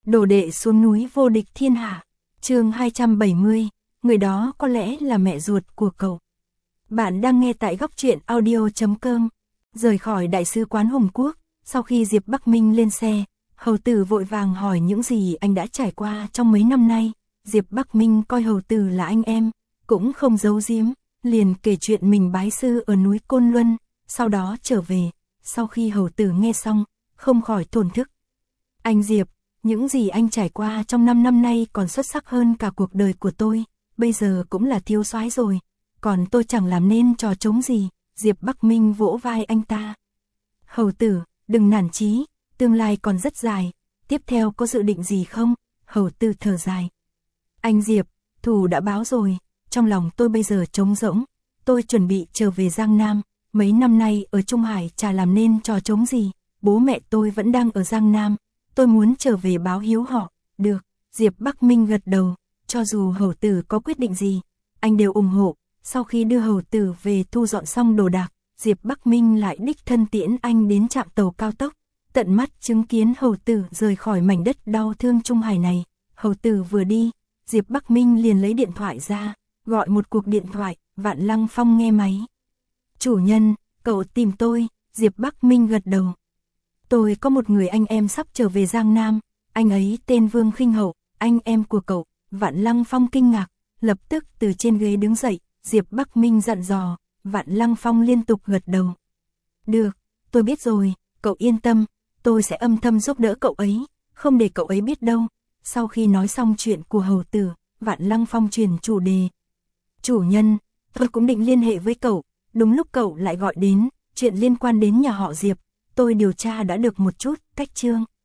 Đồ đệ xuống núi vô địch thiên hạ. Chương 270, người đó có lẽ là mẹ ruột của cậu. Bạn đang nghe tại góc truyện audio.com. Rời khỏi Đại sứ quán Hồng Quốc, sau khi Diệp Bắc Minh lên xe, hầu tử vội vàng hỏi những gì anh đã trải qua trong mấy năm nay. Diệp Bắc Minh coi hầu tử là anh em, cũng không giấu giếm, liền kể chuyện mình bái sư ở núi Côn Luân, sau đó trở về. Sau khi hầu tử nghe xong, không khỏi thổn thức. Anh Diệp, những gì anh trải qua trong 5 năm nay còn xuất sắc hơn cả cuộc đời của tôi, bây giờ cũng là thiếu soái rồi, còn tôi chẳng làm nên trò trống gì. Diệp Bắc Minh vỗ vai anh ta. Hầu tử, đừng nản chí, tương lai còn rất dài, tiếp theo có dự định gì không? Hầu tử thở dài. Anh Diệp, thù đã báo rồi, trong lòng tôi bây giờ trống rỗng, tôi chuẩn bị trở về Giang Nam, mấy năm nay ở Trung Hải chả làm nên trò trống gì, bố mẹ tôi vẫn đang ở Giang Nam, tôi muốn trở về báo hiếu họ. Được, Diệp Bắc Minh gật đầu, cho dù hầu tử có quyết định gì, anh đều ủng hộ. Sau khi đưa hầu tử về thu dọn xong đồ đạc, Diệp Bắc Minh lại đích thân tiễn anh đến trạm tàu cao tốc, tận mắt chứng kiến hầu tử rời khỏi mảnh đất đau thương Trung Hải này. Hầu tử vừa đi, Diệp Bắc Minh liền lấy điện thoại ra, gọi một cuộc điện thoại. Vạn Lăng Phong nghe máy. Chủ nhân, cậu tìm tôi. Diệp Bắc Minh gật đầu. Tôi có một người anh em sắp trở về Giang Nam, anh ấy tên Vương Khinh Hậu, anh em của cậu. Vạn Lăng Phong kinh ngạc, lập tức từ trên ghế đứng dậy. Diệp Bắc Minh dặn dò. Vạn Lăng Phong liên tục gật đầu. Được, tôi biết rồi, cậu yên tâm, tôi sẽ âm thầm giúp đỡ cậu ấy, không để cậu ấy biết đâu. Sau khi nói xong chuyện của hầu tử, Vạn Lăng Phong chuyển chủ đề. Chủ nhân, tôi cũng định liên hệ với cậu, đúng lúc cậu lại gọi đến, chuyện liên quan đến nhà họ Diệp, tôi điều tra đã được một chút. Cách chương